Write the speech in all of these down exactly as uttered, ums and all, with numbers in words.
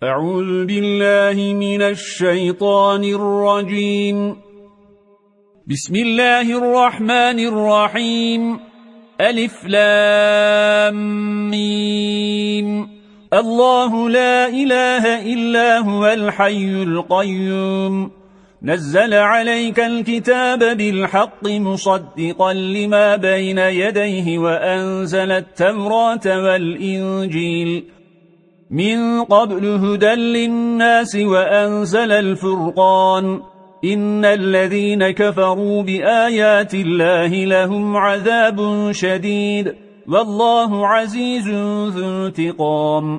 أعوذ بالله من الشيطان الرجيم. بسم الله الرحمن الرحيم. ألف لام ميم. الله لا إله إلا هو الحي القيوم، نزل عليك الكتاب بالحق مصدقا لما بين يديه وأنزل التوراة والإنجيل من قبل هدى للناس وأنزل الفرقان. إن الذين كفروا بآيات الله لهم عذاب شديد والله عزيز ذو انتقام.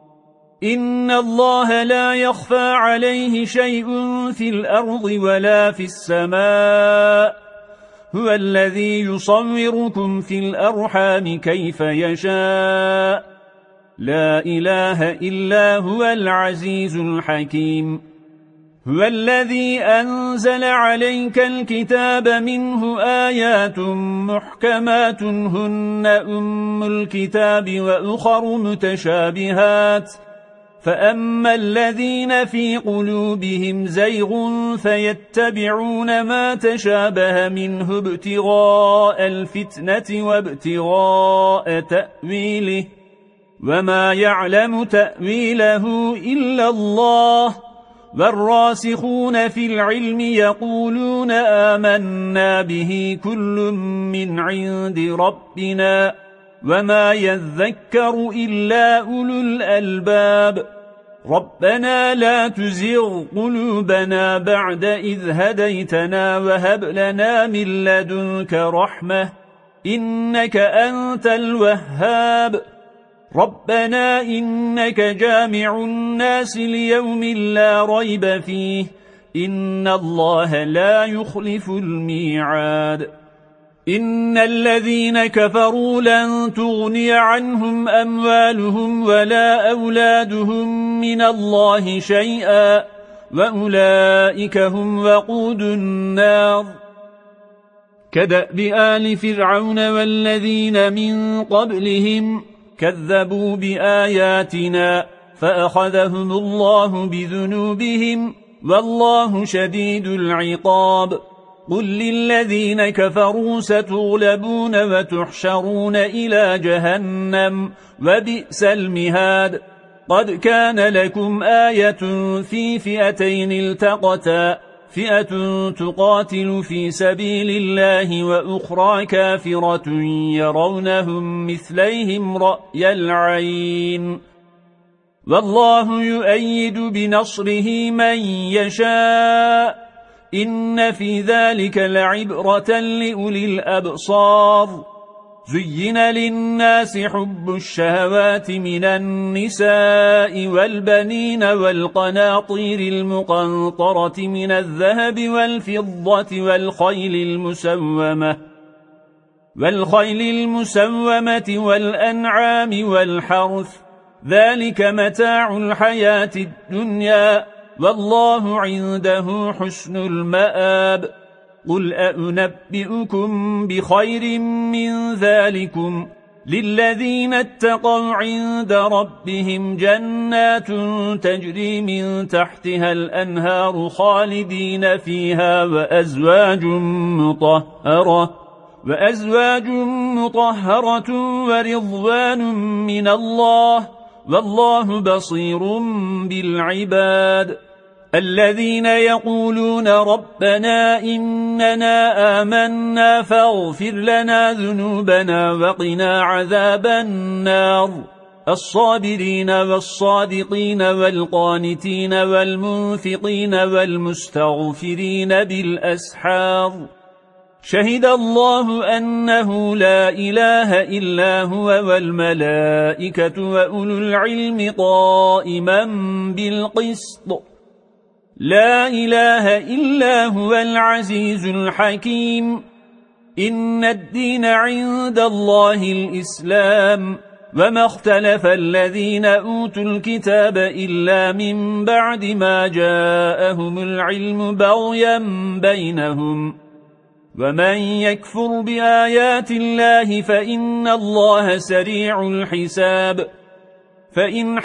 إن الله لا يخفى عليه شيء في الأرض ولا في السماء، هو الذي يصوركم في الأرحام كيف يشاء، لا إله إلا هو العزيز الحكيم. هو الذي أنزل عليك الكتاب منه آيات محكمات هن أم الكتاب وأخر متشابهات، فأما الذين في قلوبهم زيغ فيتبعون ما تشابه منه ابتغاء الفتنة وابتغاء تأويله، وما يعلم تأويله إلا الله، والراسخون في العلم يقولون آمنا به كل من عند ربنا وما يذكر إلا أولو الألباب. ربنا لا تزغ قلوبنا بعد إذ هديتنا وهب لنا من لدنك رحمة إنك أنت الوهاب. ربنا إنك جامع الناس ليوم لا ريب فيه، إن الله لا يخلف الميعاد. إن الذين كفروا لن تغني عنهم أموالهم ولا أولادهم من الله شيئا، وأولئك هم وقود النار. كدأب آل فرعون والذين من قبلهم كذبوا بآياتنا فأخذهم الله بذنوبهم والله شديد العقاب. قل للذين كفروا ستغلبون وتحشرون إلى جهنم وبئس المهاد. قد كان لكم آية في فئتين التقتا، فئة تقاتل في سبيل الله وأخرى كافرة يرونهم مثليهم رأي العين، والله يؤيد بنصره من يشاء. إن في ذلك لعبرة لأولي الأبصار. زين للناس حب الشهوات من النساء والبنين والقناطير المقنطرة من الذهب والفضة والخيل المسومة والخيل المسومة والأنعام والحرث، ذلك متاع الحياة الدنيا والله عنده حسن المآب. قل أنبئكم بخير من ذلكم للذين اتقوا عند ربهم جنات تجري من تحتها الأنهار خالدين فيها وأزواج مطهرة وأزواج مطهرة ورضوان من الله والله بصير بالعباد. الذين يقولون ربنا إننا آمنا فاغفر لنا ذنوبنا وقنا عذاب النار. الصابرين والصادقين والقانتين والمنفقين والمستغفرين بالأسحار. شهد الله أنه لا إله إلا هو والملائكة وأولو العلم قائما بالقسط. لا إله إلا هو العزيز الحكيم. إن الدين عند الله الإسلام، وما اختلف الذين أوتوا الكتاب إلا من بعد ما جاءهم العلم بغيا بينهم. ومن يكفر بآيات الله فإن الله سريع الحساب. فإن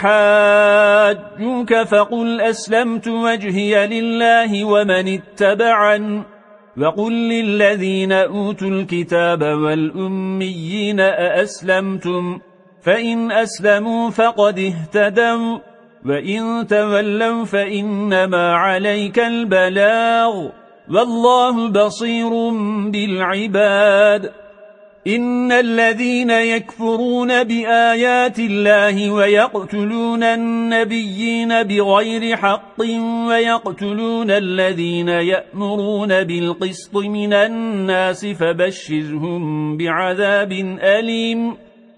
حاجوك فقل أسلمت وجهي لله ومن اتبعن وقل للذين أوتوا الكتاب والأميين أأسلمتم فإن أسلموا فقد اهتدوا وإن تولوا فإنما عليك البلاغ والله بصير بالعباد إن الذين يكفرون بآيات الله ويقتلون النبيين بغير حق ويقتلون الذين يأمرون بالقسط من الناس فبشرهم بعذاب أليم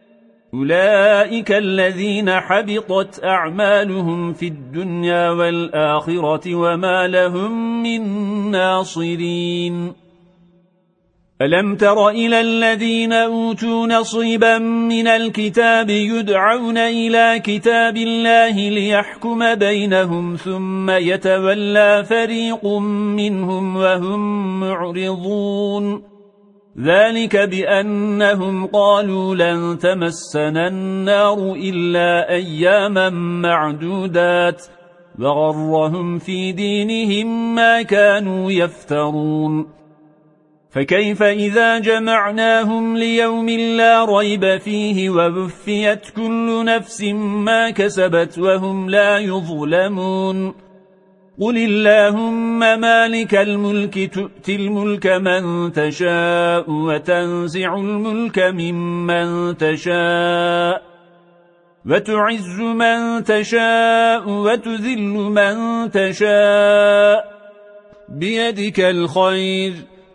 أولئك الذين حبطت أعمالهم في الدنيا والآخرة وما لهم من ناصرين ألم تر إلى الذين أوتوا نصيبا من الكتاب يدعون إلى كتاب الله ليحكم بينهم ثم يتولى فريق منهم وهم معرضون ذلك بأنهم قالوا لن تمسنا النار إلا أياما معدودات وغرهم في دينهم ما كانوا يفترون فكيف إذا جمعناهم ليوم لا ريب فيه ووفيت كل نفس ما كسبت وهم لا يظلمون قل اللهم مالك الملك تؤتي الملك من تشاء وتنزع الملك ممن تشاء وتعز من تشاء وتذل من تشاء بيدك الخير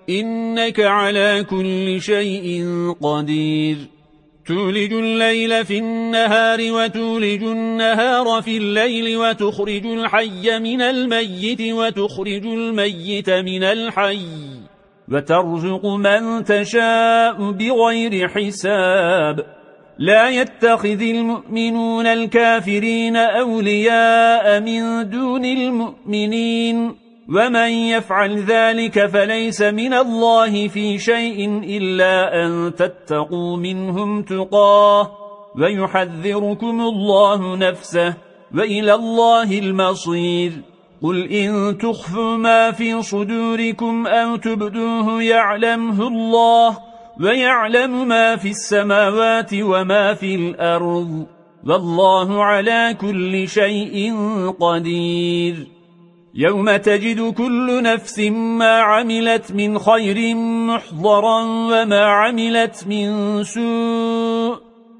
إنك على كل شيء قدير تولج الليل في النهار وتولج النهار في الليل وتخرج الحي من الميت وتخرج الميت من الحي وترزق من تشاء بغير حساب لا يتخذ المؤمنون الكافرين أولياء من دون المؤمنين ومن يفعل ذلك فليس من الله في شيء إلا أن تتقوا منهم تقاه ويحذركم الله نفسه وإلى الله المصير قل إن تخفوا ما في صدوركم أو تبدوه يعلمه الله ويعلم ما في السماوات وما في الأرض والله على كل شيء قدير يوم تجد كل نفس ما عملت من خير محضرا وما عملت من سوء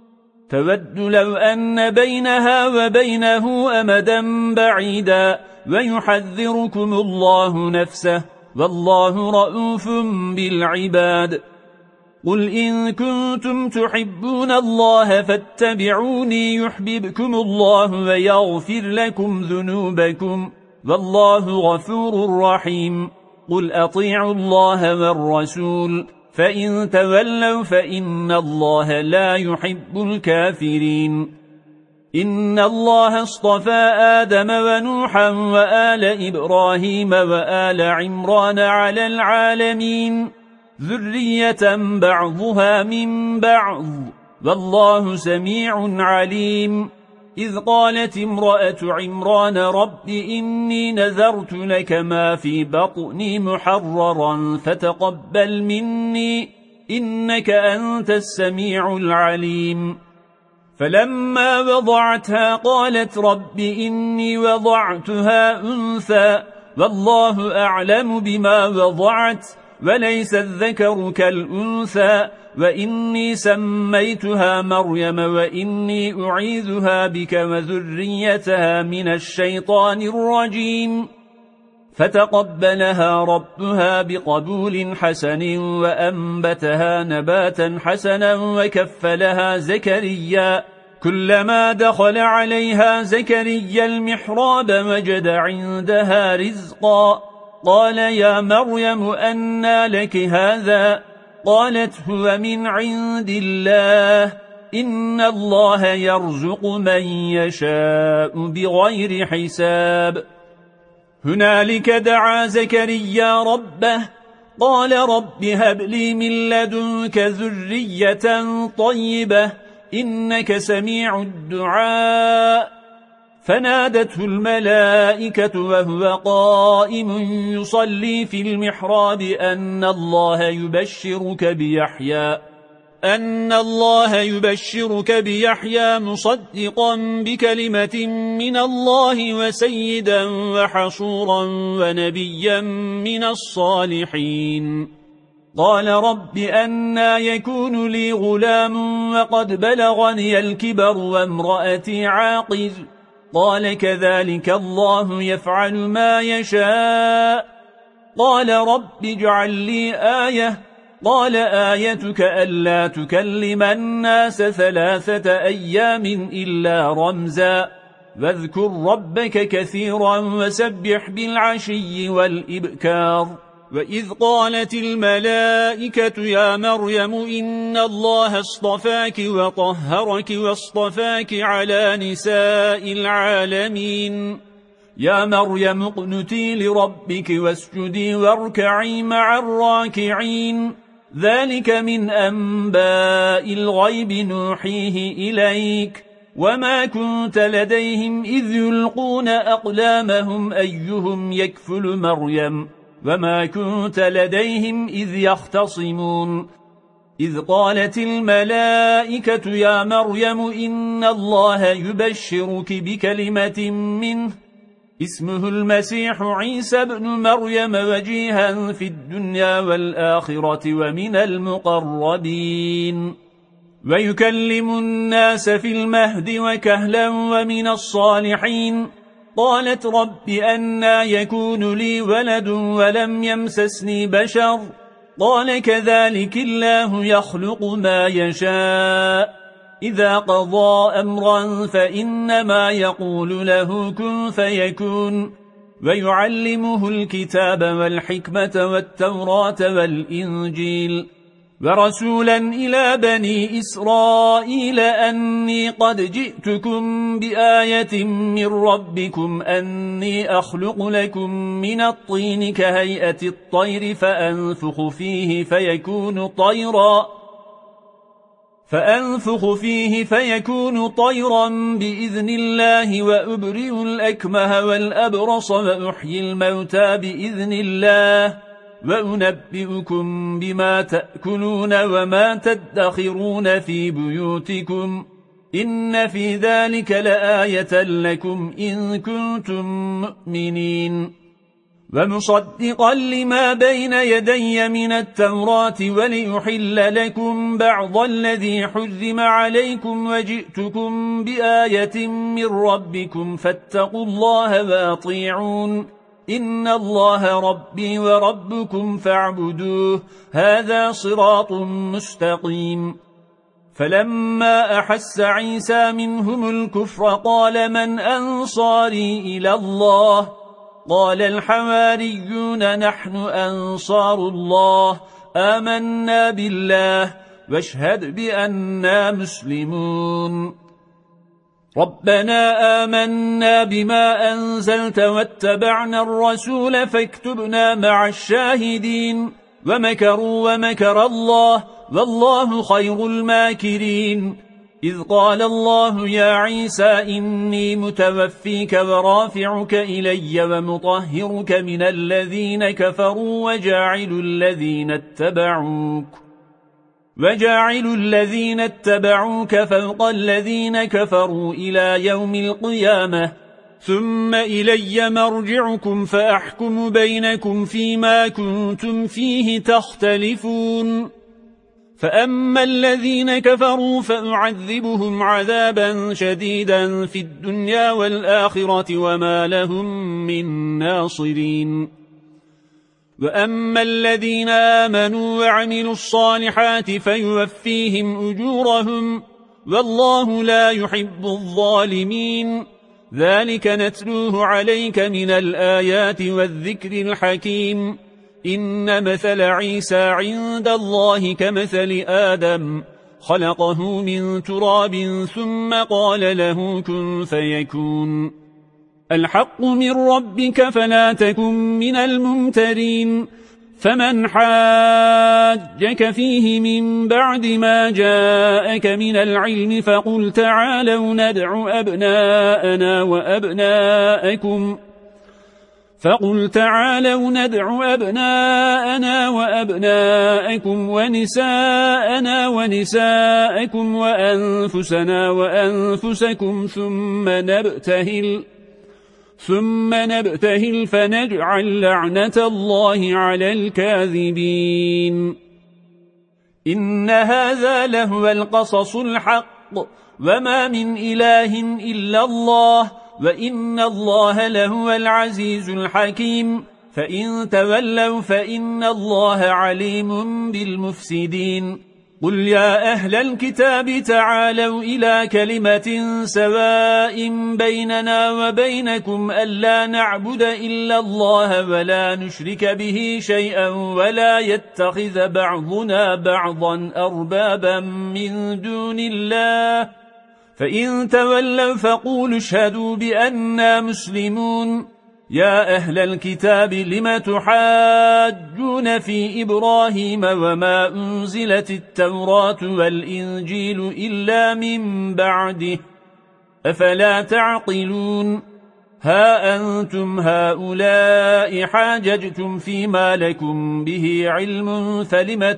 تود لو أن بينها وبينه أمدا بعيدا ويحذركم الله نفسه والله رؤوف بالعباد قل إن كنتم تحبون الله فاتبعوني يحببكم الله ويغفر لكم ذنوبكم والله غفور رحيم قل أطيعوا الله والرسول فإن تولوا فإن الله لا يحب الكافرين إن الله اصطفى آدم ونوحا وآل إبراهيم وآل عمران على العالمين ذرية بعضها من بعض والله سميع عليم إذ قالت امرأة عمران رب إني نذرت لك ما في بطني محررا فتقبل مني إنك أنت السميع العليم فلما وضعتها قالت رب إني وضعتها أنثى والله أعلم بما وضعت وليس الذكر كالأنثى وإني سميتها مريم وإني أعيذها بك وذريتها من الشيطان الرجيم فتقبلها ربها بقبول حسن وأنبتها نباتا حسنا وكفلها زكريا كلما دخل عليها زكريا المحراب وجد عندها رزقا قال يا مريم أنى لك هذا قالت هو من عند الله إن الله يرزق من يشاء بغير حساب هنالك دعا زكريا ربه قال رب هب لي من لدنك ذرية طيبة إنك سميع الدعاء. فنادته الملائكة وهو قائم يصلي في المحراب أن الله يبشرك بيحيى أن الله يبشرك بيحيى مصدقا بكلمة من الله وسيدا وحصورا ونبيا من الصالحين. قال رب أنى يكون لي غلام وقد بلغني الكبر وامرأتي عاقر؟ قال كذلك الله يفعل ما يشاء. قال رب اجعل لي آية. قال آيتك ألا تكلم الناس ثلاثة أيام إلا رمزا واذكر ربك كثيرا وسبح بالعشي والإبكار. وإذ قالت الملائكة يا مريم إن الله اصطفاك وطهرك واصطفاك على نساء العالمين. يا مريم اقنتي لربك واسجدي واركعي مع الراكعين. ذلك من أنباء الغيب نوحيه إليك وما كنت لديهم إذ يلقون أقلامهم أيهم يكفل مريم وما كنت لديهم إذ يختصمون. إذ قالت الملائكة يا مريم إن الله يبشرك بكلمة منه اسمه المسيح عيسى بن مريم وجيها في الدنيا والآخرة ومن المقربين ويكلم الناس في المهد وكهلا ومن الصالحين. قالت رب أنى يكون لي ولد ولم يمسسني بشر؟ قال كذلك الله يخلق ما يشاء إذا قضى أمرا فإنما يقول له كن فيكون. ويعلمه الكتاب والحكمة والتوراة والإنجيل ورسولا إلى بني إسرائيل أني قد جئتكم بآية من ربكم أني أخلق لكم من الطين كهيئة الطير فأنفخ فيه فيكون طيرا فأنفخ فيه فيكون طيرا بإذن الله وأبرئ الأكمه والأبرص وأحيي الموتى بإذن الله وأنبئكم بما تأكلون وما تدخرون في بيوتكم إن في ذلك لآية لكم إن كنتم مؤمنين. ومصدقا لما بين يدي من التوراة وليحل لكم بعض الذي حرم عليكم وجئتكم بآية من ربكم فاتقوا الله وأطيعون إن الله ربي وربكم فاعبدوه هذا صراط مستقيم. فلما أحس عيسى منهم الكفر قال من أنصاري إلى الله؟ قال الحواريون نحن أنصار الله آمنا بالله واشهد بأننا مسلمون. ربنا آمنا بما أنزلت واتبعنا الرسول فاكتبنا مع الشاهدين. ومكروا ومكر الله والله خير الماكرين. إذ قال الله يا عيسى إني متوفيك ورافعك إلي ومطهرك من الذين كفروا وجاعل الذين اتبعوك وجاعل الذين اتبعوك فوق الذين كفروا إلى يوم القيامة ثم إلي مرجعكم فأحكم بينكم فيما كنتم فيه تختلفون. فأما الذين كفروا فأعذبهم عذابا شديدا في الدنيا والآخرة وما لهم من ناصرين. وأما الذين آمنوا وعملوا الصالحات فيوفيهم أجورهم والله لا يحب الظالمين. ذلك نتلوه عليك من الآيات والذكر الحكيم. إن مثل عيسى عند الله كمثل آدم خلقه من تراب ثم قال له كن فيكون. الحق من ربك فلا تكن من الممترين. فمن حاجك فيه من بعد ما جاءك من العلم فقل تعالوا ندع أبناءنا وأبناءكم فقل تعالوا ندع أبناءنا وأبناءكم ونساءنا ونساءكم وأنفسنا وأنفسكم ثم نبتهل ثم نبتهل فنجعل لعنة الله على الكاذبين. إن هذا لهو القصص الحق وما من إله إلا الله وإن الله لهو العزيز الحكيم. فإن تولوا فإن الله عليم بالمفسدين. قل يا أهل الكتاب تعالوا إلى كلمة سواء بيننا وبينكم ألا نعبد إلا الله ولا نشرك به شيئا ولا يتخذ بعضنا بعضا أربابا من دون الله فإن تولوا فقولوا اشهدوا بأننا مسلمون. يا أهل الكتاب لم تحاجون في إبراهيم وما أنزلت التوراة والإنجيل إلا من بعده أفلا تعقلون. ها أنتم هؤلاء حاججتم فيما لكم به علم فلم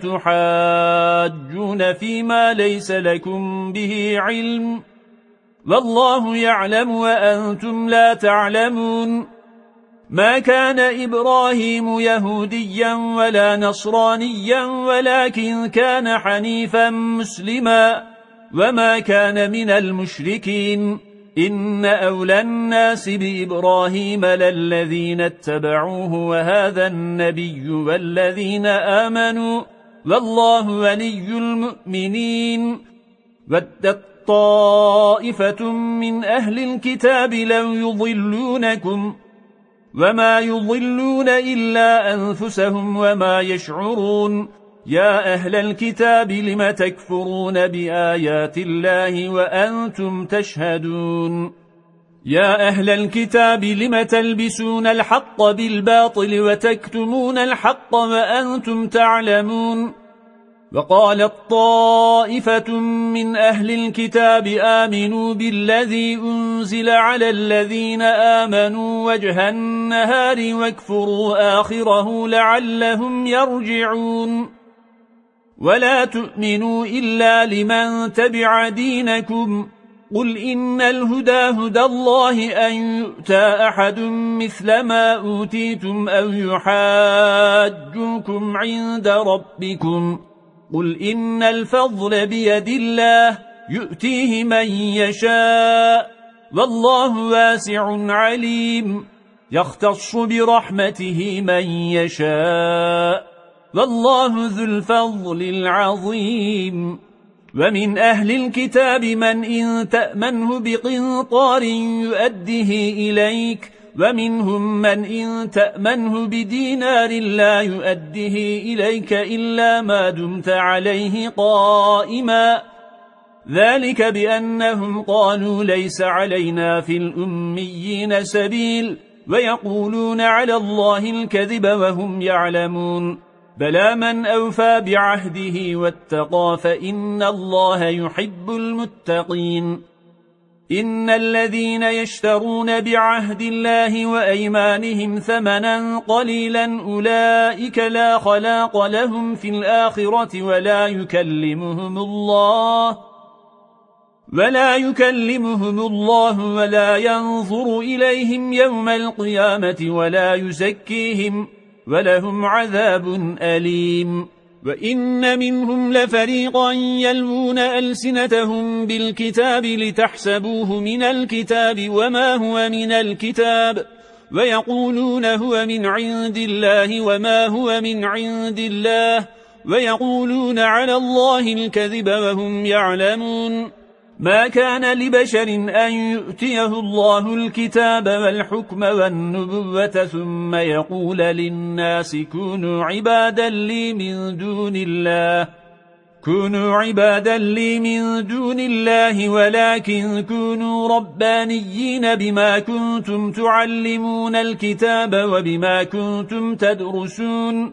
تحاجون فيما ليس لكم به علم والله يعلم وأنتم لا تعلمون. ما كان إبراهيم يهوديا ولا نصرانيا ولكن كان حنيفا مسلما وما كان من المشركين. إن أولى الناس بإبراهيم للذين اتبعوه وهذا النبي والذين آمنوا والله ولي المؤمنين. ودت طائفة من أهل الكتاب لو يضلونكم وما يضلون إلا أنفسهم وما يشعرون. يا أهل الكتاب لم تكفرون بآيات الله وأنتم تشهدون. يا أهل الكتاب لم تلبسون الحق بالباطل وتكتمون الحق وأنتم تعلمون. وقالت طائفة من أهل الكتاب آمنوا بالذي أنزل على الذين آمنوا وجه النهار واكفروا آخره لعلهم يرجعون. ولا تؤمنوا إلا لمن تبع دينكم. قل إن الهدى هدى الله أن يؤتى أحد مثل ما أوتيتم أو يحاجوكم عند ربكم. قل إن الفضل بيد الله يؤتيه من يشاء والله واسع عليم. يختص برحمته من يشاء والله ذو الفضل العظيم. ومن أهل الكتاب من إن تأمنه بقنطار يؤده إليك ومنهم من إن تأمنه بدينار لا يؤده إليك إلا ما دمت عليه قائما. ذلك بأنهم قالوا ليس علينا في الأميين سبيل ويقولون على الله الكذب وهم يعلمون. بلى من أوفى بعهده واتقى فإن الله يحب المتقين. إن الذين يشترون بعهد الله وأيمانهم ثمنا قليلا أولئك لا خلاق لهم في الآخرة ولا يكلمهم الله ولا يكلمهم الله ولا ينظر إليهم يوم القيامة ولا يزكيهم ولهم عذاب أليم. وإن منهم لفريقا يلوون ألسنتهم بالكتاب لتحسبوه من الكتاب وما هو من الكتاب ويقولون هو من عند الله وما هو من عند الله ويقولون على الله الكذب وهم يعلمون. ما كان لبشر أن يؤتيه الله الكتاب والحكم والنبوة ثم يقول للناس كونوا عبادا لي من دون الله كونوا عبادا لي من دون الله ولكن كونوا ربانيين بما كنتم تعلمون الكتاب وبما كنتم تدرسون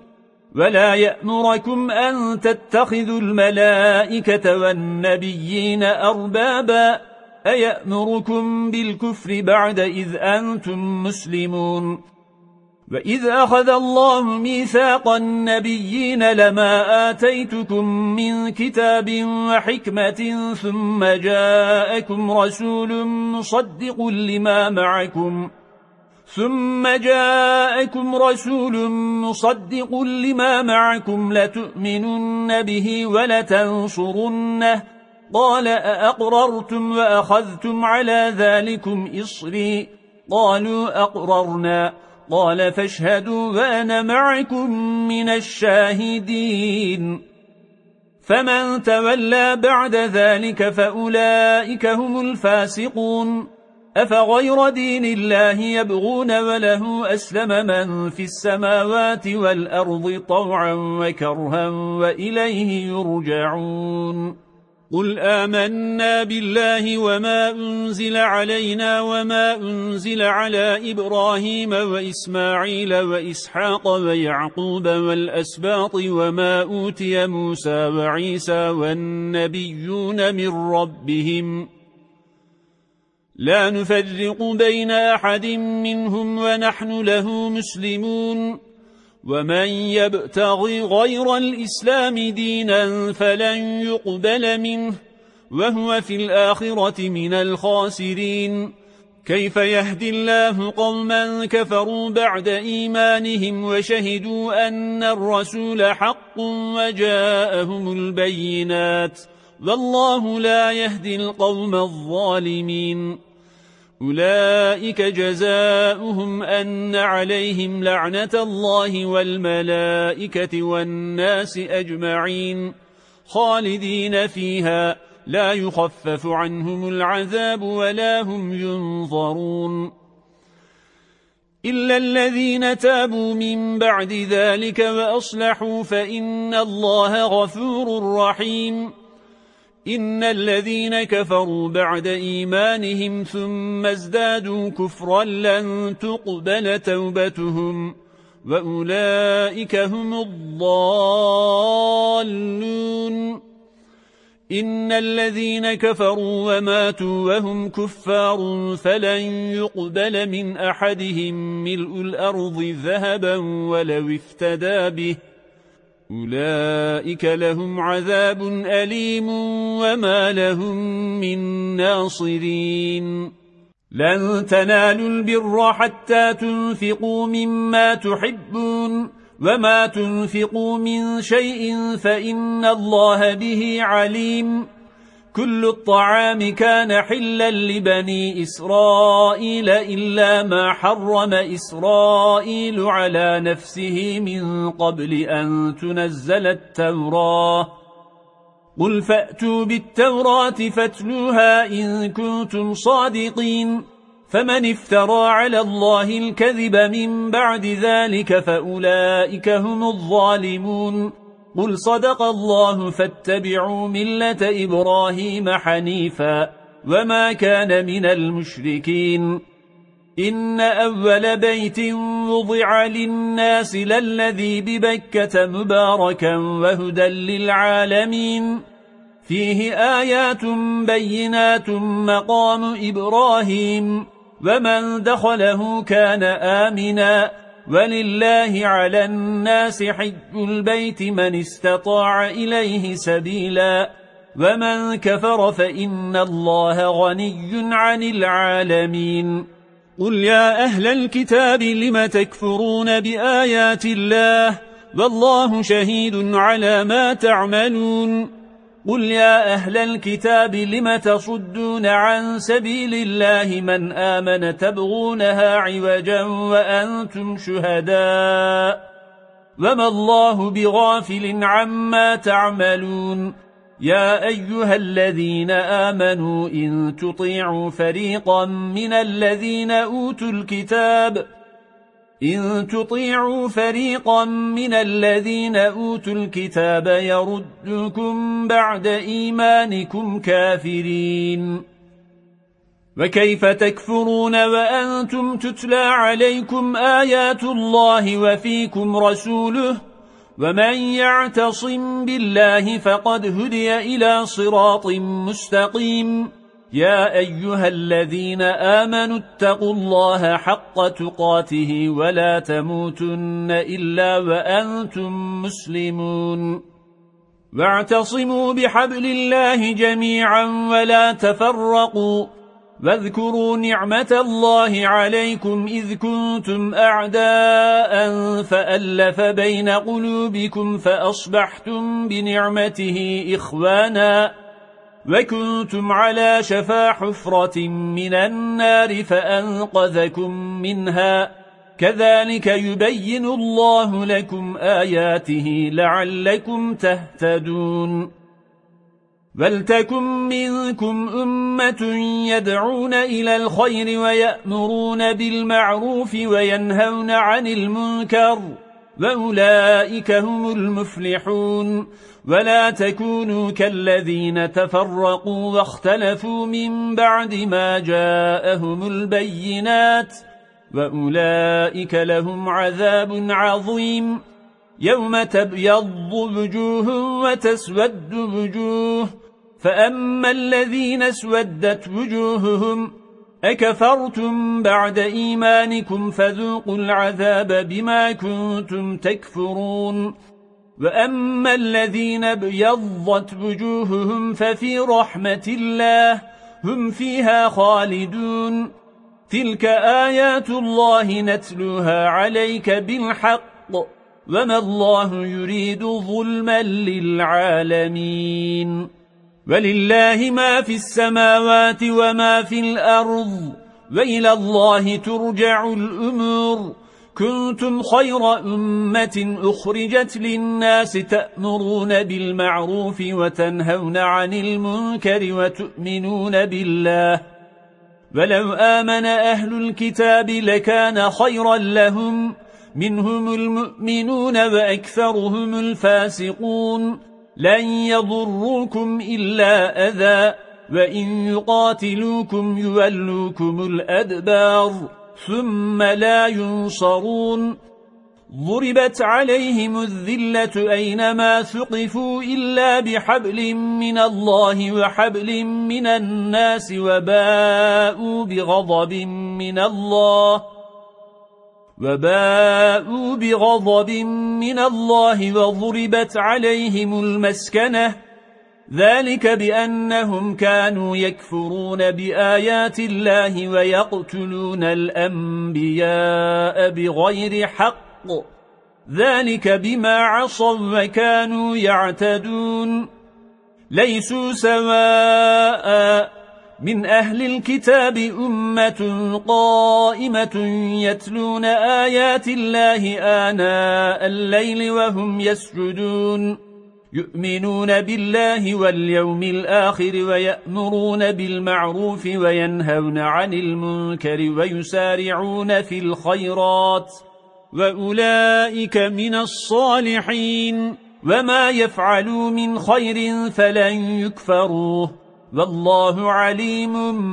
ولا يأمركم أن تتخذوا الملائكة والنبيين أربابا أيأمركم بالكفر بعد إذ أنتم مسلمون وإذ أخذ الله ميثاق النبيين لما آتيتكم من كتاب وحكمة ثم جاءكم رسول مصدق لما معكم ثم جاءكم رسول مصدق لما معكم لتؤمنن به ولتنصرنه قال أأقررتم وأخذتم على ذلكم إصري قالوا أقررنا قال فاشهدوا وأنا معكم من الشاهدين فمن تولى بعد ذلك فأولئك هم الفاسقون أفغير دين الله يبغون وله أسلم من في السماوات والأرض طوعا وكرها وإليه يرجعون قل آمنا بالله وما أنزل علينا وما أنزل على إبراهيم وإسماعيل وإسحاق ويعقوب والأسباط وما أوتي موسى وعيسى والنبيون من ربهم لا نفرق بين أحد منهم ونحن له مسلمون ومن يبتغي غير الإسلام دينا فلن يقبل منه وهو في الآخرة من الخاسرين كيف يهدي الله قوما كفروا بعد إيمانهم وشهدوا أن الرسول حق وجاءهم البينات والله لا يهدي القوم الظالمين أولئك جزاؤهم أن عليهم لعنة الله والملائكة والناس أجمعين خالدين فيها لا يخفف عنهم العذاب ولا هم ينظرون إلا الذين تابوا من بعد ذلك وأصلحوا فإن الله غفور رحيم إن الذين كفروا بعد إيمانهم ثم ازدادوا كفرا لن تقبل توبتهم وأولئك هم الضالون إن الذين كفروا وماتوا وهم كفار فلن يقبل من أحدهم ملء الأرض ذهبا ولو افتدى به أولئك لهم عذاب أليم وما لهم من ناصرين لن تنالوا البر حتى تنفقوا مما تحبون وما تنفقوا من شيء فإن الله به عليم كل الطعام كان حلا لبني إسرائيل إلا ما حرم إسرائيل على نفسه من قبل أن تنزل التوراة قل فأتوا بالتوراة فاتلوها إن كنتم صادقين فمن افترى على الله الكذب من بعد ذلك فأولئك هم الظالمون قل صدق الله فاتبعوا ملة إبراهيم حنيفا وما كان من المشركين إن أول بيت وضع للناس للذي ببكة مباركا وهدى للعالمين فيه آيات بينات مقام إبراهيم ومن دخله كان آمنا ولله على الناس حج البيت من استطاع إليه سبيلا ومن كفر فإن الله غني عن العالمين قل يا أهل الكتاب لم تكفرون بآيات الله والله شهيد على ما تعملون قل يا أهل الكتاب لم تصدون عن سبيل الله من آمن تبغونها عوجا وأنتم شهداء وما الله بغافل عما تعملون يا أيها الذين آمنوا إن تطيعوا فريقا من الذين أوتوا الكتاب إن تطيعوا فريقا من الذين أوتوا الكتاب يردكم بعد إيمانكم كافرين وكيف تكفرون وأنتم تتلى عليكم آيات الله وفيكم رسوله ومن يعتصم بالله فقد هدي إلى صراط مستقيم يا أيها الذين آمنوا اتقوا الله حق تقاته ولا تموتن إلا وأنتم مسلمون واعتصموا بحبل الله جميعا ولا تفرقوا واذكروا نعمة الله عليكم إذ كنتم أعداء فألف بين قلوبكم فأصبحتم بنعمته إخوانا وكنتم على شفا حفرة من النار فأنقذكم منها كذلك يبين الله لكم آياته لعلكم تهتدون ولتكن منكم أمة يدعون إلى الخير ويأمرون بالمعروف وينهون عن المنكر وأولئك هم المفلحون ولا تكونوا كالذين تفرقوا واختلفوا من بعد ما جاءهم البينات وأولئك لهم عذاب عظيم يوم تبيض وجوه وتسود وجوه فأما الذين اسودت وجوههم أكفرتم بعد إيمانكم فذوقوا العذاب بما كنتم تكفرون وأما الذين ابيضت وجوههم ففي رحمة الله هم فيها خالدون تلك آيات الله نتلوها عليك بالحق وما الله يريد ظلما للعالمين ولله ما في السماوات وما في الأرض وإلى الله ترجع الأمور كنتم خير أمة أخرجت للناس تأمرون بالمعروف وتنهون عن المنكر وتؤمنون بالله ولو آمن أهل الكتاب لكان خيرا لهم منهم المؤمنون وأكثرهم الفاسقون لن يضروكم إلا أذى وإن يقاتلوكم يولوكم الأدبار ثم لا ينصرون ضربت عليهم الذلة أينما ثقفوا إلا بحبل من الله وحبل من الناس وباءوا بغضب من الله وباءوا بغضب من الله وضربت عليهم المسكنة ذلك بأنهم كانوا يكفرون بآيات الله ويقتلون الأنبياء بغير حق ذلك بما عصوا وكانوا يعتدون ليسوا سواء من أهل الكتاب أمة قائمة يتلون آيات الله آناء الليل وهم يسجدون يؤمنون بالله واليوم الآخر ويأمرون بالمعروف وينهون عن المنكر ويسارعون في الخيرات وأولئك من الصالحين وما يفعلوا من خير فلن يكفروه والله عليم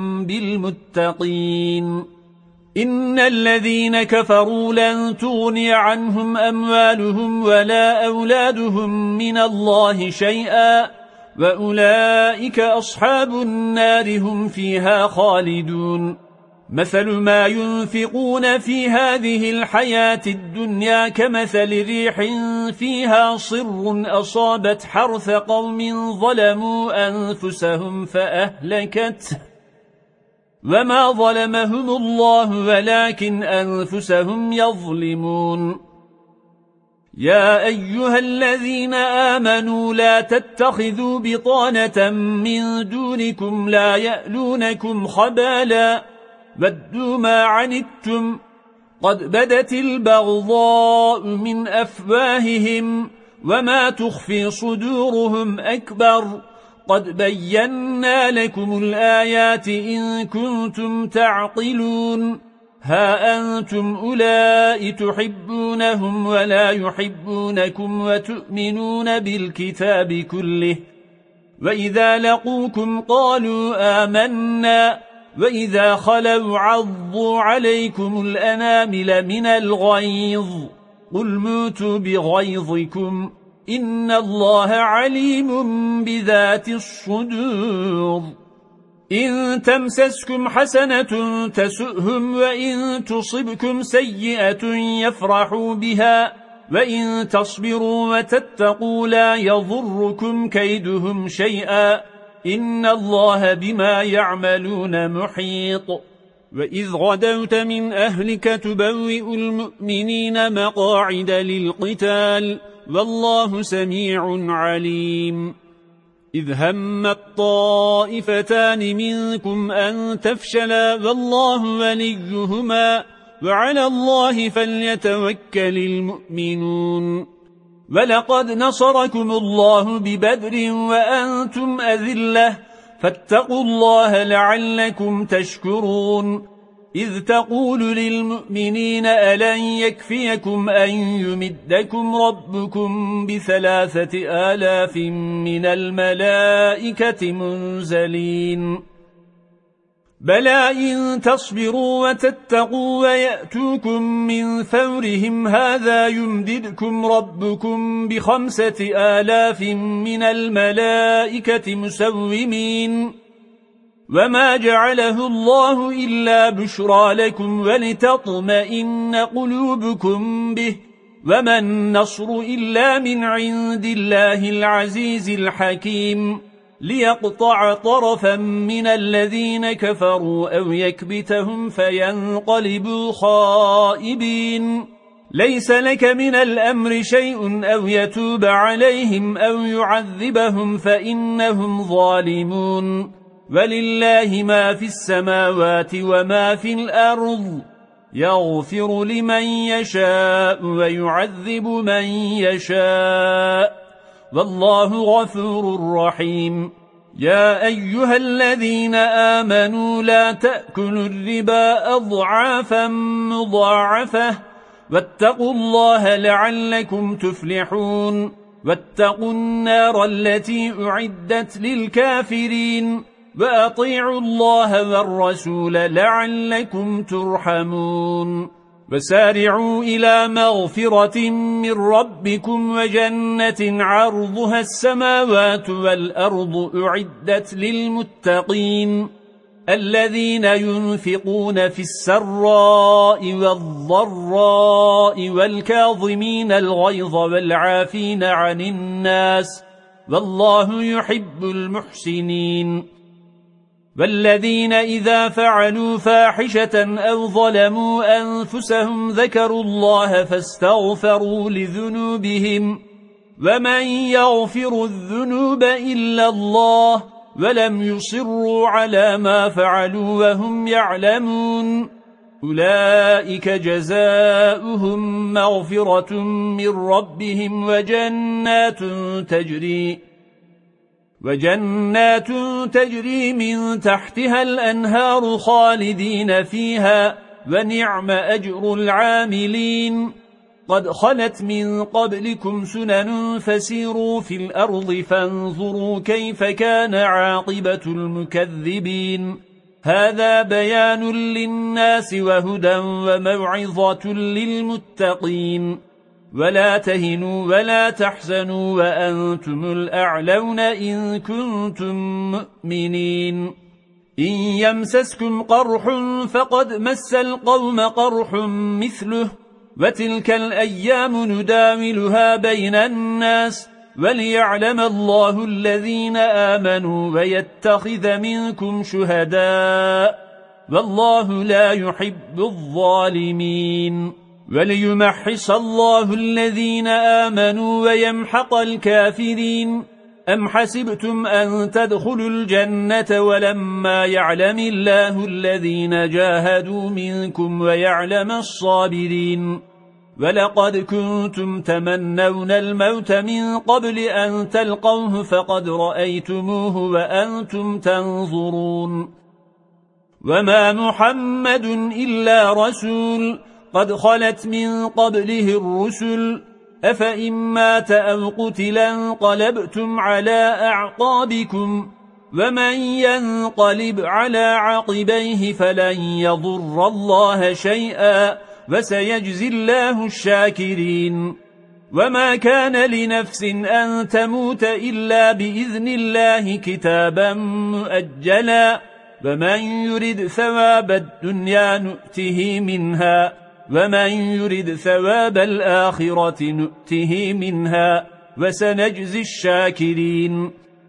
بالمتقين إن الذين كفروا لن تغني عنهم أموالهم ولا أولادهم من الله شيئا وأولئك أصحاب النار هم فيها خالدون مثل ما ينفقون في هذه الحياة الدنيا كمثل ريح فيها صر أصابت حرث قوم ظلموا أنفسهم فأهلكته وما ظلمهم الله ولكن أنفسهم يظلمون يا أيها الذين آمنوا لا تتخذوا بطانة من دونكم لا يألونكم خبالا ودوا ما عنتم قد بدت البغضاء من أفواههم وما تخفي صدورهم أكبر قد بينا لكم الآيات إن كنتم تعقلون ها أنتم أولئك تحبونهم ولا يحبونكم وتؤمنون بالكتاب كله وإذا لقوكم قالوا آمنا وإذا خلوا عضوا عليكم الأنامل من الغيظ قل موتوا بغيظكم إن الله عليم بذات الصدور إن تمسسكم حسنة تسؤهم وإن تصبكم سيئة يفرحوا بها وإن تصبروا وتتقوا لا يضركم كيدهم شيئا إن الله بما يعملون محيط وإذ غدوت من أهلك تبوئ المؤمنين مقاعد للقتال والله سميع عليم إذ هم الطائفتان منكم أن تفشلا والله وليهما وعلى الله فليتوكل المؤمنون ولقد نصركم الله ببدر وأنتم أذلة فاتقوا الله لعلكم تشكرون إذ تقول للمؤمنين ألن يكفيكم أن يمدكم ربكم بثلاثة آلاف من الملائكة منزلين بلى إن تصبروا وتتقوا ويأتوكم من فورهم هذا يمددكم ربكم بخمسة آلاف من الملائكة مسومين وما جعله الله إلا بشرى لكم ولتطمئن قلوبكم به وما النصر إلا من عند الله العزيز الحكيم ليقطع طرفا من الذين كفروا أو يكبتهم فينقلبوا خائبين ليس لك من الأمر شيء أو يتوب عليهم أو يعذبهم فإنهم ظالمون ولله ما في السماوات وما في الأرض يغفر لمن يشاء ويعذب من يشاء والله غفور رحيم يا أيها الذين آمنوا لا تأكلوا الربا أضعافا مضاعفة واتقوا الله لعلكم تفلحون واتقوا النار التي أعدت للكافرين وأطيعوا الله والرسول لعلكم ترحمون وسارعوا إلى مغفرة من ربكم وجنة عرضها السماوات والأرض أعدت للمتقين الذين ينفقون في السراء والضراء والكاظمين الغيظ والعافين عن الناس والله يحب المحسنين والذين إذا فعلوا فاحشة أو ظلموا أنفسهم ذكروا الله فاستغفروا لذنوبهم ومن يغفر الذنوب إلا الله ولم يصروا على ما فعلوا وهم يعلمون أولئك جزاؤهم مغفرة من ربهم وجنات تجري وجنات تجري من تحتها الأنهار خالدين فيها ونعم أجر العاملين قد خلت من قبلكم سنن فسيروا في الأرض فانظروا كيف كان عاقبة المكذبين هذا بيان للناس وهدى وموعظة للمتقين ولا تهنوا ولا تحزنوا وأنتم الأعلون إن كنتم مؤمنين إن يمسسكم قرح فقد مس القوم قرح مثله وتلك الأيام نداولها بين الناس وليعلم الله الذين آمنوا ويتخذ منكم شهداء والله لا يحب الظالمين وليمحص الله الذين آمنوا ويمحق الكافرين أم حسبتم أن تدخلوا الجنة ولما يعلم الله الذين جاهدوا منكم ويعلم الصابرين ولقد كنتم تمنون الموت من قبل أن تلقوه فقد رأيتموه وأنتم تنظرون وما محمد إلا رسول قد خلت من قبله الرسل أفإن مات أو قتلا انقلبتم على أعقابكم ومن ينقلب على عقبيه فلن يضر الله شيئا وسيجزي الله الشاكرين. وما كان لنفس أن تموت إلا بإذن الله كتابا مؤجلا ومن يرد ثواب الدنيا نؤته منها ومن يرد ثواب الآخرة نؤته منها وسنجزي الشاكرين.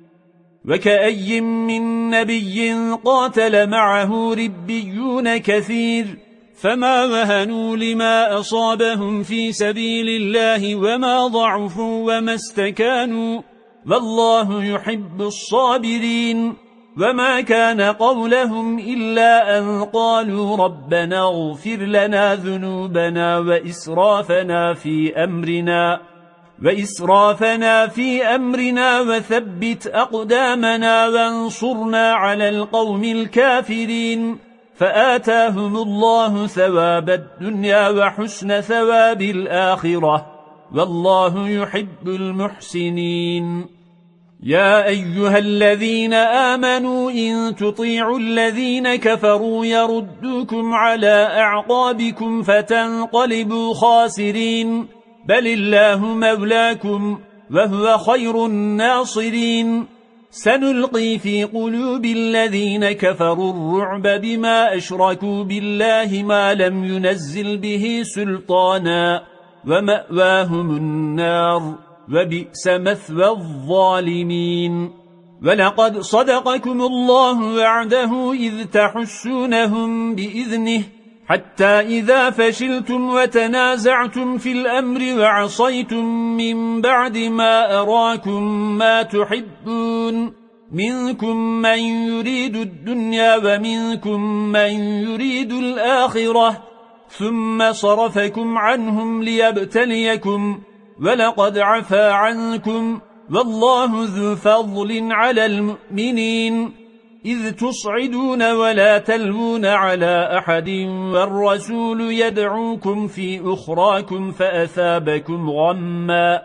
وكأي من نبي قاتل معه ربيون كثير فما وهنوا لما أصابهم في سبيل الله وما ضعفوا وما استكانوا والله يحب الصابرين. وما كان قولهم إلا أن قالوا ربنا اغفر لنا ذنوبنا وإسرافنا في أمرنا وإسرافنا في أمرنا وثبت أقدامنا وانصرنا على القوم الكافرين. فآتاهم الله ثواب الدنيا وحسن ثواب الآخرة والله يحب المحسنين. يا أيها الذين آمنوا إن تطيعوا الذين كفروا يردوكم على أعقابكم فتنقلبوا خاسرين بل الله مولاكم وهو خير الناصرين. سنلقي في قلوب الذين كفروا الرعب بما أشركوا بالله ما لم ينزل به سلطانا ومأواهم النار وبئس مثوى الظالمين. ولقد صدقكم الله وعده إذ تحسونهم بإذنه حتى إذا فشلتم وتنازعتم في الأمر وعصيتم من بعد ما أراكم ما تحبون منكم من يريد الدنيا ومنكم من يريد الآخرة ثم صرفكم عنهم ليبتليكم ولقد عفا عنكم والله ذو فضل على المؤمنين. إذ تصعدون ولا تلوون على أحد والرسول يدعوكم في أخراكم فأثابكم غما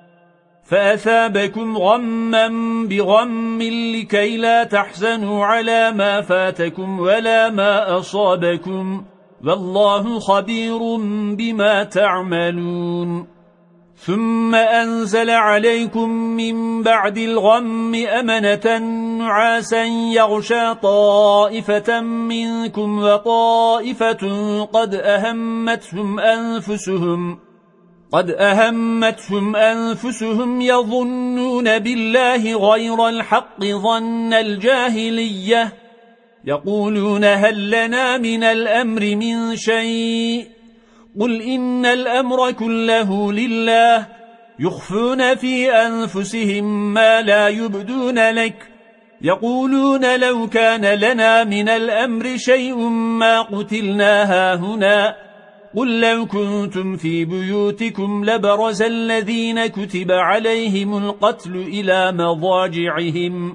فأثابكم غما بغم لكي لا تحزنوا على ما فاتكم ولا ما أصابكم والله خبير بما تعملون. ثم أنزل عليكم من بعد الغم أمنة نعاسا يغشى طائفة منكم وطائفة قد أهمتهم أنفسهم قد أهمتهم أنفسهم يظنون بالله غير الحق ظن الجاهلية يقولون هل لنا من الأمر من شيء قل إن الأمر كله لله يخفون في أنفسهم ما لا يبدون لك يقولون لو كان لنا من الأمر شيء ما قتلنا هاهنا قل لو كنتم في بيوتكم لبرز الذين كتب عليهم القتل إلى مضاجعهم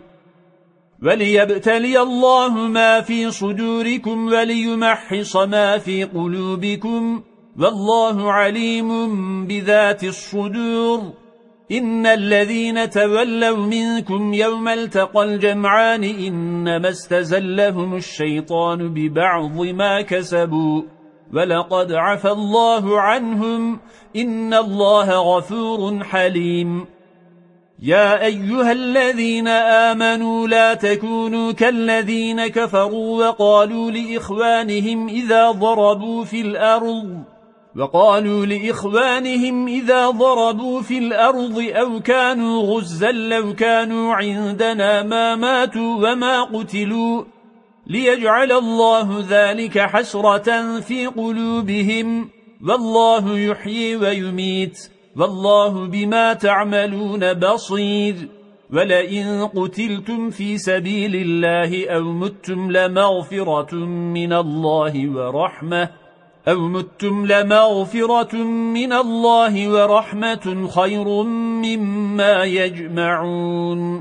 وليبتلي الله ما في صدوركم وليمحص ما في قلوبكم والله عليم بذات الصدور. إن الذين تولوا منكم يوم التقى الجمعان إنما استزلهم الشيطان ببعض ما كسبوا ولقد عفى الله عنهم إن الله غفور حليم. يا أيها الذين آمنوا لا تكونوا كالذين كفروا وقالوا لإخوانهم إذا ضربوا في الأرض وقالوا لإخوانهم إذا ضربوا في الأرض أو كانوا غزا لو كانوا عندنا ما ماتوا وما قتلوا ليجعل الله ذلك حسرة في قلوبهم والله يحيي ويميت والله بما تعملون بصير. ولئن قتلتم في سبيل الله أو متم لمغفرة من الله ورحمة أو متم لمغفرة من الله ورحمة خير مما يجمعون.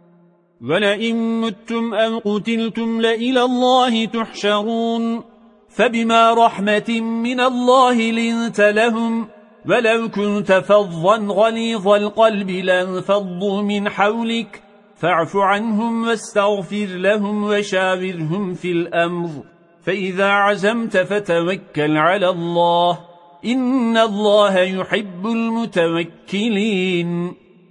ولئن متم أو قتلتم لإلى الله تحشرون. فبما رحمة من الله لنت لهم ولو كنت فظا غليظ القلب لانفضوا من حولك فاعف عنهم واستغفر لهم وشاورهم في الأمر فإذا عزمت فتوكل على الله إن الله يحب المتوكلين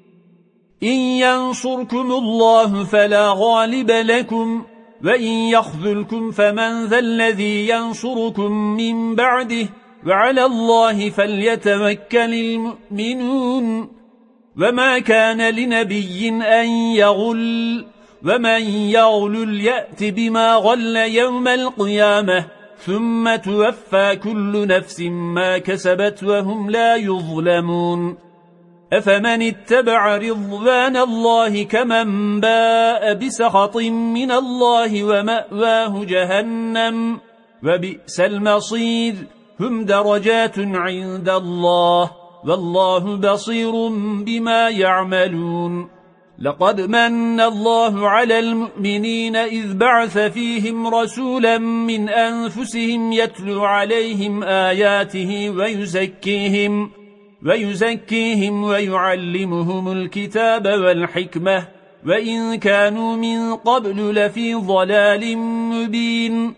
إن ينصركم الله فلا غالب لكم وإن يخذلكم فمن ذا الذي ينصركم من بعده وعلى الله فليتوكل المؤمنون وما كان لنبي أن يغل ومن يغل يأت بما غل يوم القيامة ثم توفى كل نفس ما كسبت وهم لا يظلمون أفمن اتبع رضوان الله كمن باء بسخط من الله ومأواه جهنم وبئس المصير هم درجات عند الله والله بصير بما يعملون لقد من الله على المؤمنين إذ بعث فيهم رسولا من أنفسهم يتلو عليهم آياته ويزكيهم ويزكيهم ويعلمهم الكتاب والحكمة وإن كانوا من قبل لفي ضلال مبين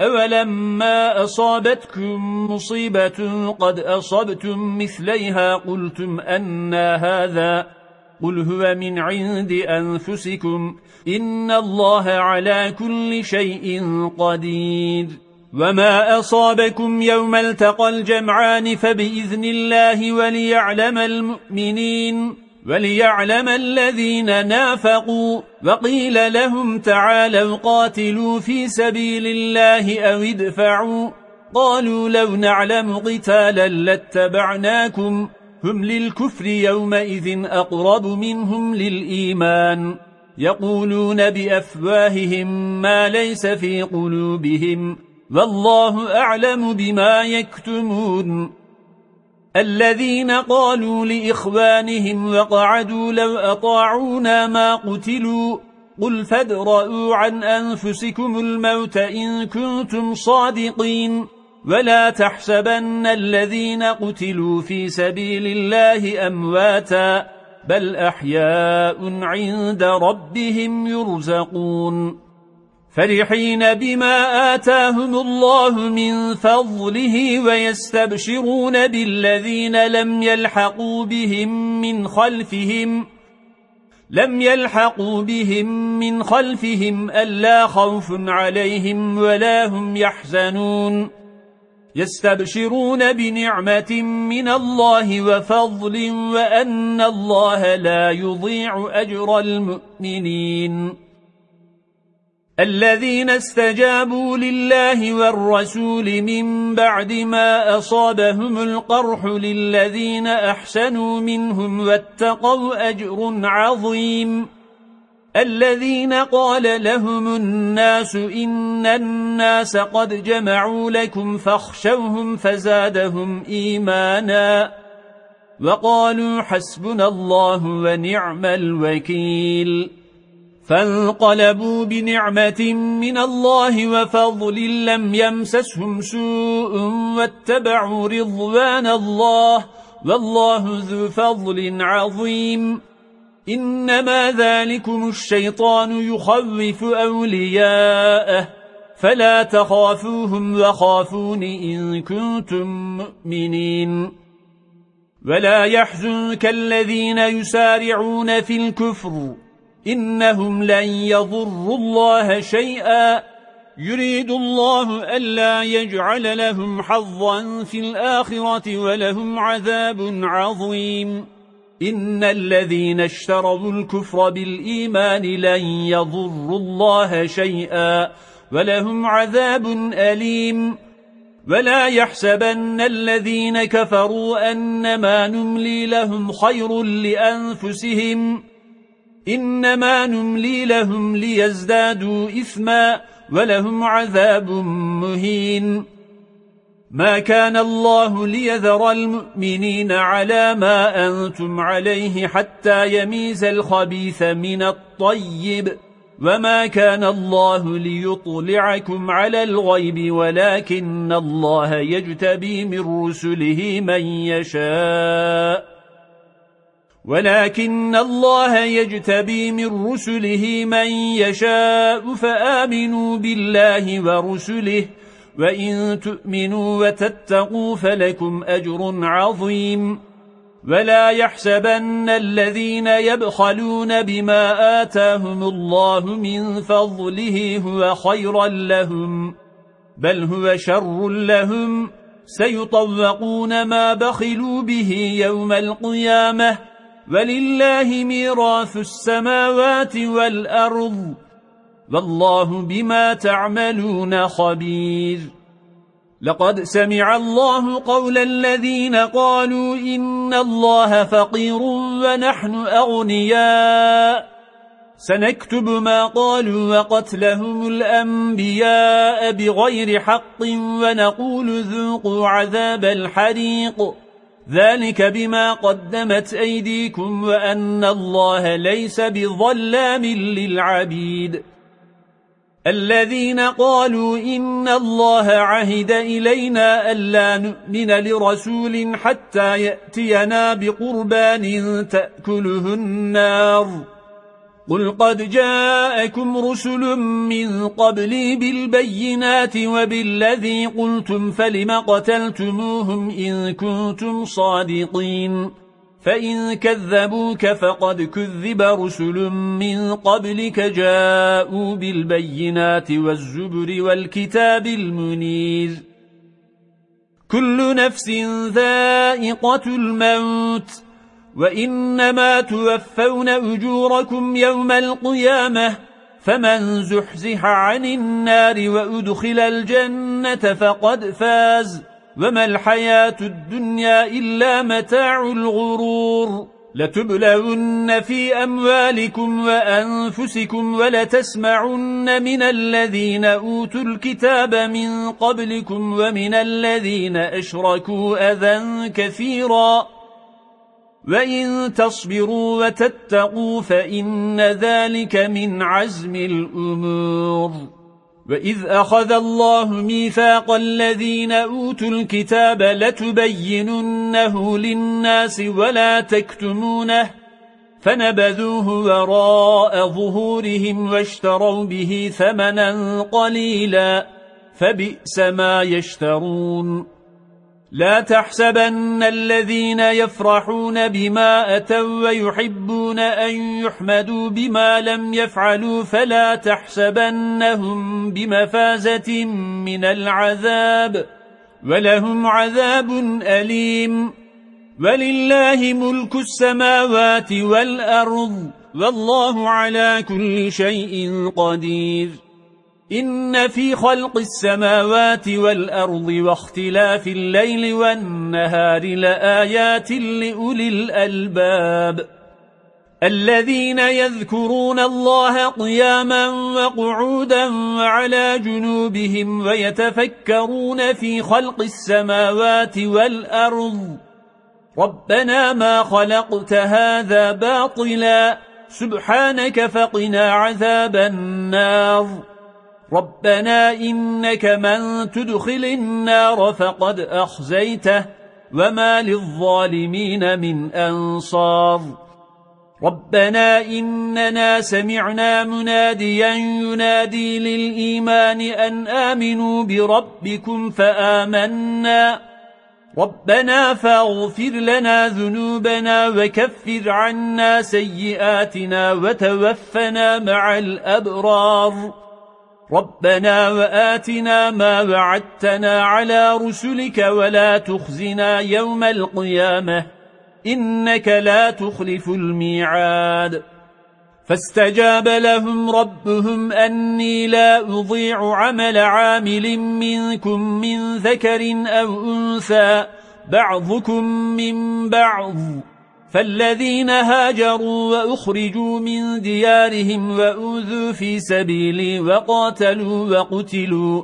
أولما أصابتكم مصيبة قد أصبتم مثليها قلتم أنى هذا قل هو من عند أنفسكم إن الله على كل شيء قدير وما أصابكم يوم التقى الجمعان فبإذن الله وليعلم المؤمنين وليعلم الذين نافقوا وقيل لهم تعالوا قاتلوا في سبيل الله أو ادفعوا قالوا لو نعلم قتالا لاتبعناكم هم للكفر يومئذ أقرب منهم للإيمان يقولون بأفواههم ما ليس في قلوبهم والله أعلم بما يكتمون الذين قالوا لإخوانهم وقعدوا لو أطاعونا ما قتلوا قل فادرءوا عن أنفسكم الموت إن كنتم صادقين ولا تحسبن الذين قتلوا في سبيل الله أمواتا بل أحياء عند ربهم يرزقون فرحين بما آتاهم الله من فضله ويستبشرون بالذين لم يلحقوا بهم من خلفهم لم يلحقوا بهم من خلفهم ألا خوف عليهم ولا هم يحزنون يستبشرون بنعمة من الله وفضل وأن الله لا يضيع أجر المؤمنين الذين استجابوا لله والرسول من بعد ما أصابهم القرح للذين أحسنوا منهم واتقوا أجر عظيم الذين قال لهم الناس إن الناس قد جمعوا لكم فاخشوهم فزادهم إيمانا وقالوا حسبنا الله ونعم الوكيل فانقلبوا بنعمة من الله وفضل لم يمسسهم سوء واتبعوا رضوان الله والله ذو فضل عظيم إنما ذلكم الشيطان يخوف أولياءه فلا تخافوهم وخافون إن كنتم مؤمنين ولا يحزنك الذين يسارعون في الكفر إنهم لن يضروا الله شيئا يريد الله ألا يجعل لهم حظا في الآخرة ولهم عذاب عظيم إن الذين اشتروا الكفر بالإيمان لن يضروا الله شيئا ولهم عذاب أليم ولا يحسبن الذين كفروا أنما نملي لهم خير لأنفسهم إنما نملي لهم ليزدادوا إثما ولهم عذاب مهين ما كان الله ليذر المؤمنين على ما أنتم عليه حتى يميز الخبيث من الطيب وما كان الله ليطلعكم على الغيب ولكن الله يجتبي من رسله من يشاء ولكن الله يجتبي من رسله من يشاء فآمنوا بالله ورسله وإن تؤمنوا وتتقوا فلكم أجر عظيم ولا يحسبن الذين يبخلون بما آتاهم الله من فضله هو خيرا لهم بل هو شر لهم سيطوقون ما بخلوا به يوم القيامة ولله ميراث السماوات والأرض والله بما تعملون خبير. لقد سمع الله قول الذين قالوا إن الله فقير ونحن أغنياء سنكتب ما قالوا وقتلهم الأنبياء بغير حق ونقول ذوقوا عذاب الحريق ذلك بما قدمت أيديكم وأن الله ليس بظلام للعبيد. الذين قالوا إن الله عهد إلينا ألا نؤمن لرسول حتى يأتينا بقربان تأكله النار قل قد جاءكم رسل من قبلي بالبينات وبالذي قلتم فلم قتلتموهم إن كنتم صادقين فإن كذبوك فقد كذب رسل من قبلك جاءوا بالبينات والزبر والكتاب المنير. كل نفس ذائقة الموت وإنما توفون أجوركم يوم القيامة فمن زحزح عن النار وأدخل الجنة فقد فاز وما الحياة الدنيا إلا متاع الغرور. لتبلون في أموالكم وأنفسكم ولتسمعن من الذين أوتوا الكتاب من قبلكم ومن الذين أشركوا أذى كثيرا وإن تصبروا وتتقوا فإن ذلك من عزم الأمور. وإذ أخذ الله ميثاق الذين أوتوا الكتاب لتبيننه للناس ولا تكتمونه فنبذوه وراء ظهورهم واشتروا به ثمنا قليلا فبئس ما يشترون. لا تحسبن الذين يفرحون بما أتوا ويحبون أن يحمدوا بما لم يفعلوا فلا تحسبنهم بمفازة من العذاب ولهم عذاب أليم. ولله ملك السماوات والأرض والله على كل شيء قدير. إن في خلق السماوات والأرض واختلاف الليل والنهار لآيات لأولي الألباب الذين يذكرون الله قياما وقعودا وعلى جنوبهم ويتفكرون في خلق السماوات والأرض ربنا ما خلقت هذا باطلا سبحانك فقنا عذاب النار. ربنا إنك من تدخل النار فقد أخزيته وما للظالمين من أنصار. ربنا إننا سمعنا مناديا ينادي للإيمان أن آمنوا بربكم فآمنا ربنا فاغفر لنا ذنوبنا وكفر عنا سيئاتنا وتوفنا مع الأبرار. ربنا وآتنا ما وعدتنا على رسلك ولا تخزنا يوم القيامة إنك لا تخلف الميعاد. فاستجاب لهم ربهم أني لا أضيع عمل عامل منكم من ذكر أو أنثى بعضكم من بعض فالذين هاجروا وأخرجوا من ديارهم وأوذوا في سبيلي وقاتلوا وقتلوا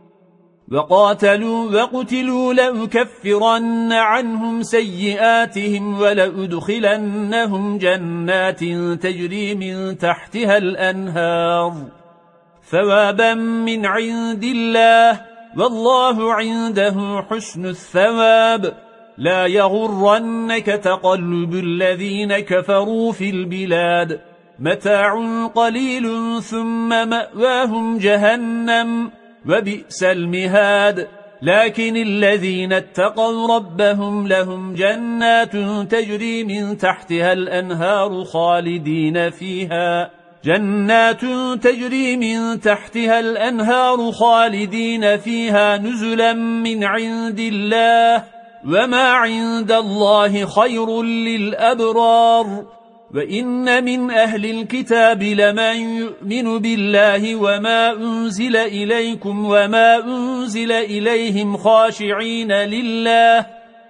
وقاتلوا وقتلوا لأكفرن عنهم سيئاتهم ولأدخلنهم جنات تجري من تحتها الأنهار ثوابا من عند الله والله عنده حسن الثواب. لا يغرنك تقلب الذين كفروا في البلاد متاع قليل ثم مأواهم جهنم وبئس المهاد. لكن الذين اتقوا ربهم لهم جنات تجري من تحتها الأنهار خالدين فيها جنات تجري من تحتها الأنهار خالدين فيها نزلا من عند الله وما عند الله خير للأبرار. وإن من أهل الكتاب لمن يؤمن بالله وما أنزل إليكم وما أنزل إليهم خاشعين لله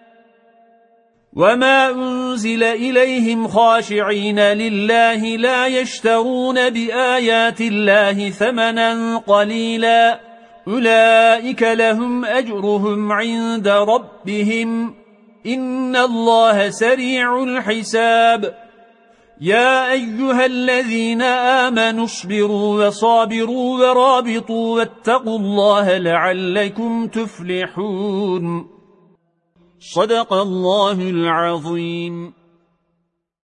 وما أنزل إليهم خاشعين لله لا يشترون بآيات الله ثمنا قليلا أولئك لهم أجرهم عند ربهم إن الله سريع الحساب. يا أيها الذين آمنوا اصبروا وصابروا ورابطوا واتقوا الله لعلكم تفلحون. صدق الله العظيم.